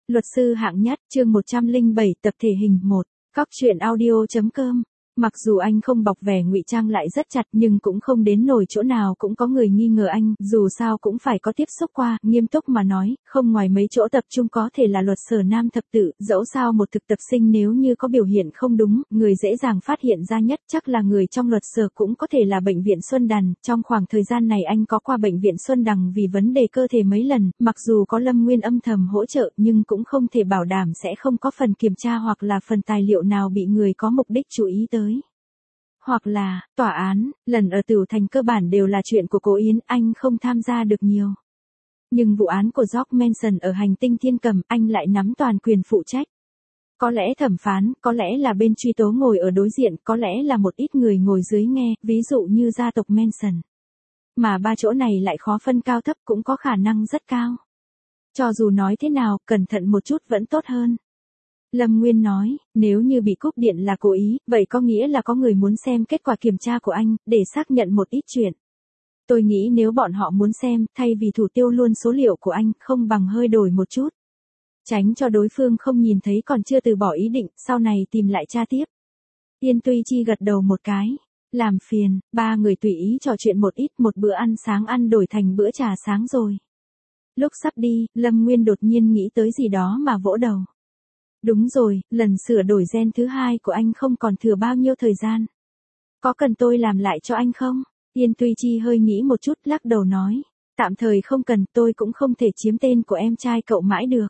Luật sư hạng nhất, chương 107, tập thể hình 1. Cóc truyện audio.com. Mặc dù anh không bọc vẻ ngụy trang lại rất chặt nhưng cũng không đến nổi chỗ nào cũng có người nghi ngờ anh, dù sao cũng phải có tiếp xúc qua, nghiêm túc mà nói, không ngoài mấy chỗ tập trung có thể là luật sở nam thập tự, dẫu sao một thực tập sinh nếu như có biểu hiện không đúng, người dễ dàng phát hiện ra nhất chắc là người trong luật sở cũng có thể là bệnh viện Xuân Đằng, trong khoảng thời gian này anh có qua bệnh viện Xuân Đằng vì vấn đề cơ thể mấy lần, mặc dù có Lâm Nguyên âm thầm hỗ trợ nhưng cũng không thể bảo đảm sẽ không có phần kiểm tra hoặc là phần tài liệu nào bị người có mục đích chú ý tới. Hoặc là, tòa án, lần ở Tửu Thành cơ bản đều là chuyện của cô Yến, anh không tham gia được nhiều. Nhưng vụ án của George Manson ở hành tinh Thiên Cầm, anh lại nắm toàn quyền phụ trách. Có lẽ thẩm phán, có lẽ là bên truy tố ngồi ở đối diện, có lẽ là một ít người ngồi dưới nghe, ví dụ như gia tộc Manson. Mà ba chỗ này lại khó phân cao thấp cũng có khả năng rất cao. Cho dù nói thế nào, cẩn thận một chút vẫn tốt hơn. Lâm Nguyên nói, nếu như bị cúp điện là cố ý, vậy có nghĩa là có người muốn xem kết quả kiểm tra của anh, để xác nhận một ít chuyện. Tôi nghĩ nếu bọn họ muốn xem, thay vì thủ tiêu luôn số liệu của anh, không bằng hơi đổi một chút. Tránh cho đối phương không nhìn thấy còn chưa từ bỏ ý định, sau này tìm lại tra tiếp. Tiên Tuy Chi gật đầu một cái. Làm phiền, ba người tùy ý trò chuyện một ít, một bữa ăn sáng ăn đổi thành bữa trà sáng rồi. Lúc sắp đi, Lâm Nguyên đột nhiên nghĩ tới gì đó mà vỗ đầu. Đúng rồi, lần sửa đổi gen thứ hai của anh không còn thừa bao nhiêu thời gian. Có cần tôi làm lại cho anh không? Tiên Tuy Chi hơi nghĩ một chút lắc đầu nói. Tạm thời không cần, tôi cũng không thể chiếm tên của em trai cậu mãi được.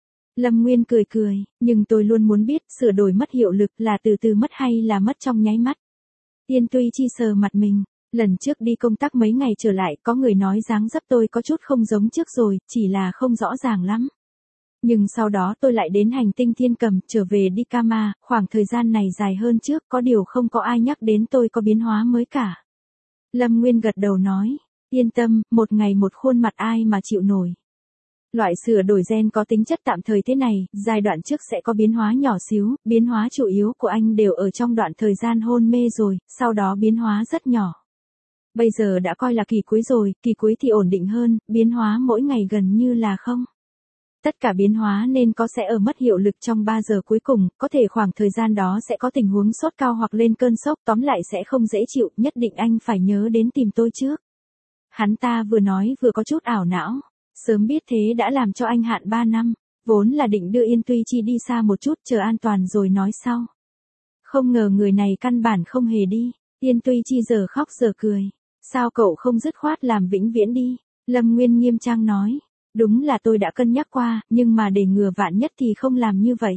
Lâm Nguyên cười cười, nhưng tôi luôn muốn biết sửa đổi mất hiệu lực là từ từ mất hay là mất trong nháy mắt. Tiên Tuy Chi sờ mặt mình. Lần trước đi công tác mấy ngày trở lại có người nói dáng dấp tôi có chút không giống trước rồi, chỉ là không rõ ràng lắm. Nhưng sau đó tôi lại đến hành tinh Thiên Cầm, trở về đi Kama, khoảng thời gian này dài hơn trước, có điều không có ai nhắc đến tôi có biến hóa mới cả. Lâm Nguyên gật đầu nói, yên tâm, một ngày một khuôn mặt ai mà chịu nổi. Loại sửa đổi gen có tính chất tạm thời thế này, giai đoạn trước sẽ có biến hóa nhỏ xíu, biến hóa chủ yếu của anh đều ở trong đoạn thời gian hôn mê rồi, sau đó biến hóa rất nhỏ. Bây giờ đã coi là kỳ cuối rồi, kỳ cuối thì ổn định hơn, biến hóa mỗi ngày gần như là không. Tất cả biến hóa nên có sẽ ở mất hiệu lực trong 3 giờ cuối cùng, có thể khoảng thời gian đó sẽ có tình huống sốt cao hoặc lên cơn sốc, tóm lại sẽ không dễ chịu, nhất định anh phải nhớ đến tìm tôi trước. Hắn ta vừa nói vừa có chút ảo não, sớm biết thế đã làm cho anh hạn 3 năm, vốn là định đưa Yên Tuy Chi đi xa một chút chờ an toàn rồi nói sau. Không ngờ người này căn bản không hề đi, Yên Tuy Chi giờ khóc giờ cười, sao cậu không dứt khoát làm vĩnh viễn đi, Lâm Nguyên nghiêm trang nói. Đúng là tôi đã cân nhắc qua, nhưng mà để ngừa vạn nhất thì không làm như vậy.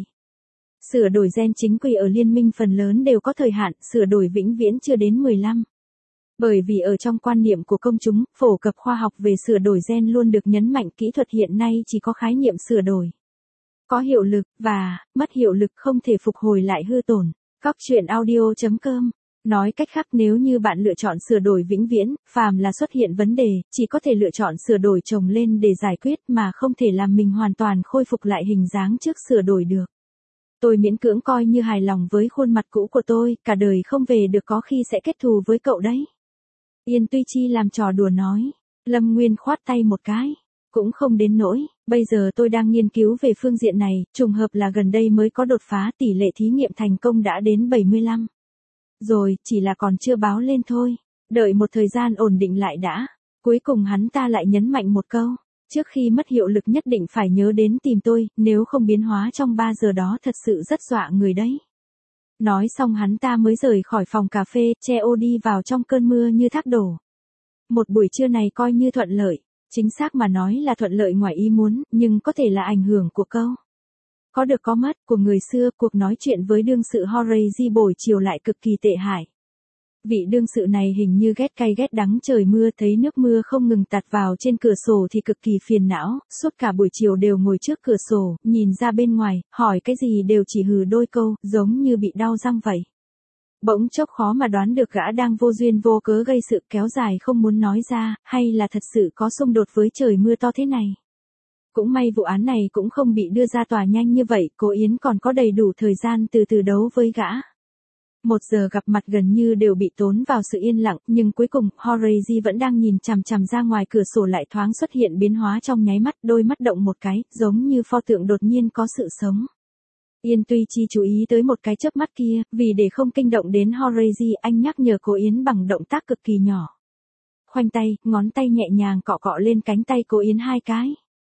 Sửa đổi gen chính quy ở liên minh phần lớn đều có thời hạn, sửa đổi vĩnh viễn chưa đến 15. Bởi vì ở trong quan niệm của công chúng, phổ cập khoa học về sửa đổi gen luôn được nhấn mạnh, kỹ thuật hiện nay chỉ có khái niệm sửa đổi. Có hiệu lực, và, mất hiệu lực không thể phục hồi lại hư tổn. Cóc truyện audio.com. Nói cách khác nếu như bạn lựa chọn sửa đổi vĩnh viễn, phàm là xuất hiện vấn đề, chỉ có thể lựa chọn sửa đổi chồng lên để giải quyết mà không thể làm mình hoàn toàn khôi phục lại hình dáng trước sửa đổi được. Tôi miễn cưỡng coi như hài lòng với khuôn mặt cũ của tôi, cả đời không về được có khi sẽ kết thù với cậu đấy. Yên Tuy Chi làm trò đùa nói. Lâm Nguyên khoát tay một cái. Cũng không đến nỗi, bây giờ tôi đang nghiên cứu về phương diện này, trùng hợp là gần đây mới có đột phá tỷ lệ thí nghiệm thành công đã đến 75. Rồi, chỉ là còn chưa báo lên thôi. Đợi một thời gian ổn định lại đã. Cuối cùng hắn ta lại nhấn mạnh một câu. Trước khi mất hiệu lực nhất định phải nhớ đến tìm tôi, nếu không biến hóa trong 3 giờ đó thật sự rất dọa người đấy. Nói xong hắn ta mới rời khỏi phòng cà phê, che ô đi vào trong cơn mưa như thác đổ. Một buổi trưa này coi như thuận lợi. Chính xác mà nói là thuận lợi ngoài ý muốn, nhưng có thể là ảnh hưởng của câu. Có được có mất, của người xưa, cuộc nói chuyện với đương sự Horace buổi chiều lại cực kỳ tệ hại. Vị đương sự này hình như ghét cay ghét đắng trời mưa, thấy nước mưa không ngừng tạt vào trên cửa sổ thì cực kỳ phiền não, suốt cả buổi chiều đều ngồi trước cửa sổ, nhìn ra bên ngoài, hỏi cái gì đều chỉ hừ đôi câu, giống như bị đau răng vậy. Bỗng chốc khó mà đoán được gã đang vô duyên vô cớ gây sự kéo dài không muốn nói ra, hay là thật sự có xung đột với trời mưa to thế này. Cũng may vụ án này cũng không bị đưa ra tòa nhanh như vậy, cô Yến còn có đầy đủ thời gian từ từ đấu với gã. 1 giờ gặp mặt gần như đều bị tốn vào sự yên lặng, nhưng cuối cùng, Horace vẫn đang nhìn chằm chằm ra ngoài cửa sổ lại thoáng xuất hiện biến hóa trong nháy mắt, đôi mắt động một cái, giống như pho tượng đột nhiên có sự sống. Yên Tuy Chi chú ý tới một cái chớp mắt kia, vì để không kinh động đến Horace, anh nhắc nhở cô Yến bằng động tác cực kỳ nhỏ. Khoanh tay, ngón tay nhẹ nhàng cọ cọ lên cánh tay cô Yến 2 cái.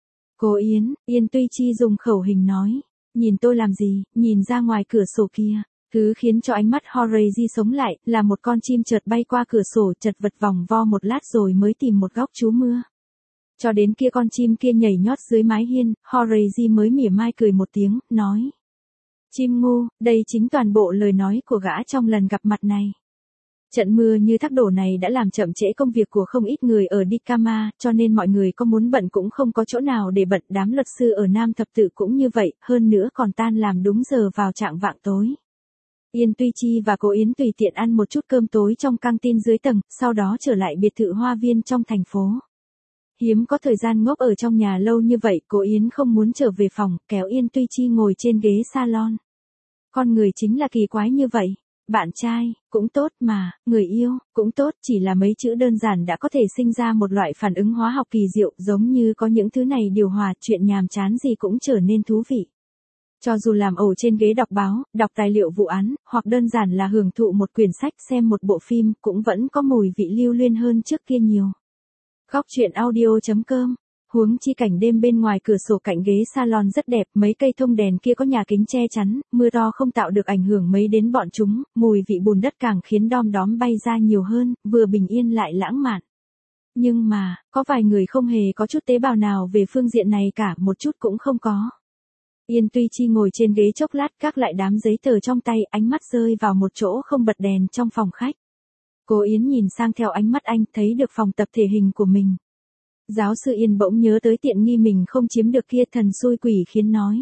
Cô Yến, Yên Tuy Chi dùng khẩu hình nói, nhìn tôi làm gì, nhìn ra ngoài cửa sổ kia. Thứ khiến cho ánh mắt Horace sống lại, là một con chim chợt bay qua cửa sổ, chật vật vòng vo một lát rồi mới tìm một góc trú mưa. Cho đến kia con chim kia nhảy nhót dưới mái hiên, Horace mới mỉa mai cười một tiếng, nói. Chim ngu, đây chính toàn bộ lời nói của gã trong lần gặp mặt này. Trận mưa như thác đổ này đã làm chậm trễ công việc của không ít người ở Dikama, cho nên mọi người có muốn bận cũng không có chỗ nào để bận. Đám luật sư ở Nam Thập Tự cũng như vậy, hơn nữa còn tan làm đúng giờ vào trạng vạng tối. Yên Tuy Chi và cô Yến tùy tiện ăn một chút cơm tối trong căng tin dưới tầng, sau đó trở lại biệt thự hoa viên trong thành phố. Hiếm có thời gian ngốc ở trong nhà lâu như vậy, cô Yến không muốn trở về phòng, kéo Yên Tuy Chi ngồi trên ghế salon. Con người chính là kỳ quái như vậy. Bạn trai, cũng tốt mà, người yêu, cũng tốt, chỉ là mấy chữ đơn giản đã có thể sinh ra một loại phản ứng hóa học kỳ diệu, giống như có những thứ này điều hòa, chuyện nhàm chán gì cũng trở nên thú vị. Cho dù làm ẩu trên ghế đọc báo, đọc tài liệu vụ án, hoặc đơn giản là hưởng thụ một quyển sách, xem một bộ phim, cũng vẫn có mùi vị lưu luyến hơn trước kia nhiều. Góc truyện audio.com. Huống chi cảnh đêm bên ngoài cửa sổ cạnh ghế salon rất đẹp, mấy cây thông đèn kia có nhà kính che chắn, mưa to không tạo được ảnh hưởng mấy đến bọn chúng, mùi vị bùn đất càng khiến đom đóm bay ra nhiều hơn, vừa bình yên lại lãng mạn. Nhưng mà, có vài người không hề có chút tế bào nào về phương diện này cả, một chút cũng không có. Yên Tuy Chi ngồi trên ghế chốc lát, gác lại đám giấy tờ trong tay, ánh mắt rơi vào một chỗ không bật đèn trong phòng khách. Cô Yến nhìn sang theo ánh mắt anh, thấy được phòng tập thể hình của mình. Giáo sư Yên bỗng nhớ tới tiện nghi mình không chiếm được kia, thần xui quỷ khiến nói.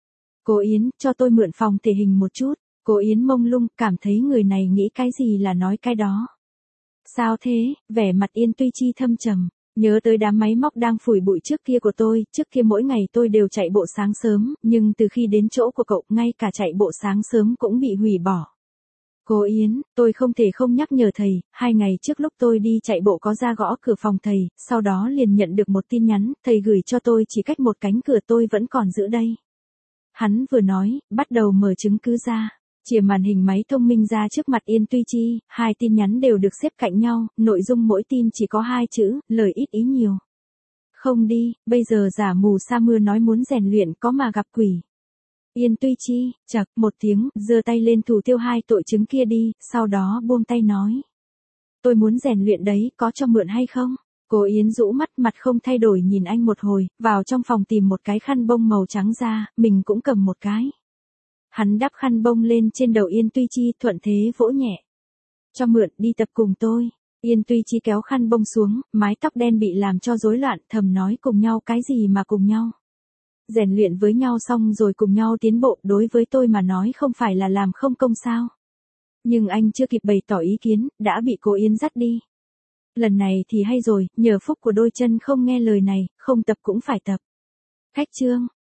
Cô Yến, cho tôi mượn phòng thể hình một chút. Cô Yến mông lung, cảm thấy người này nghĩ cái gì là nói cái đó. Sao thế, vẻ mặt Yên Tuy Chi thâm trầm. Nhớ tới đám máy móc đang phủi bụi trước kia của tôi, trước kia mỗi ngày tôi đều chạy bộ sáng sớm, nhưng từ khi đến chỗ của cậu, ngay cả chạy bộ sáng sớm cũng bị hủy bỏ. Cô Yến, tôi không thể không nhắc nhở thầy, 2 ngày trước lúc tôi đi chạy bộ có ra gõ cửa phòng thầy, sau đó liền nhận được một tin nhắn, thầy gửi cho tôi chỉ cách một cánh cửa, tôi vẫn còn giữ đây. Hắn vừa nói, bắt đầu mở chứng cứ ra. Chìa màn hình máy thông minh ra trước mặt Yên Tuy Chi, 2 tin nhắn đều được xếp cạnh nhau, nội dung mỗi tin chỉ có 2 chữ, lời ít ý nhiều. Không đi, bây giờ giả mù sa mưa nói muốn rèn luyện có mà gặp quỷ. Yên Tuy Chi, chậc một tiếng, giơ tay lên thủ tiêu 2 tội chứng kia đi, sau đó buông tay nói. Tôi muốn rèn luyện đấy, có cho mượn hay không? Cô Yến rũ mắt, mặt không thay đổi nhìn anh một hồi, vào trong phòng tìm một cái khăn bông màu trắng ra, mình cũng cầm một cái. Hắn đắp khăn bông lên trên đầu Yên Tuy Chi, thuận thế vỗ nhẹ. Cho mượn, đi tập cùng tôi. Yên Tuy Chi kéo khăn bông xuống, mái tóc đen bị làm cho rối loạn, thầm nói cùng nhau cái gì mà cùng nhau. Rèn luyện với nhau xong rồi cùng nhau tiến bộ, đối với tôi mà nói không phải là làm không công sao. Nhưng anh chưa kịp bày tỏ ý kiến, đã bị cô Yến dắt đi. Lần này thì hay rồi, nhờ phúc của đôi chân không nghe lời này, không tập cũng phải tập. Khách chương.